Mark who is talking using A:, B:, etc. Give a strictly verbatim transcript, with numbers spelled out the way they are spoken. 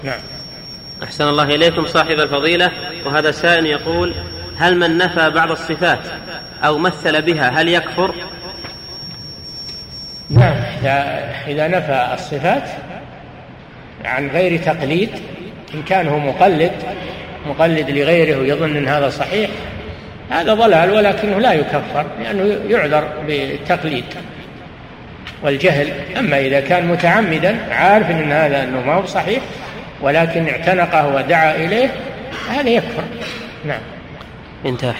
A: نعم.
B: أحسن الله إليكم صاحب الفضيلة، وهذا سائل يقول: هل من نفى بعض الصفات أو مثل بها هل يكفر؟
A: نعم، إذا نفى الصفات عن غير تقليد، إن كان هو مقلد مقلد لغيره ويظن أن هذا صحيح، هذا ضلال، ولكنه لا يكفر لأنه يعذر بالتقليد والجهل. أما إذا كان متعمدا عارف أن هذا أنه ما هو صحيح ولكن اعتنقه ودعا إليه، هذا يكفر. نعم.
B: انتهى.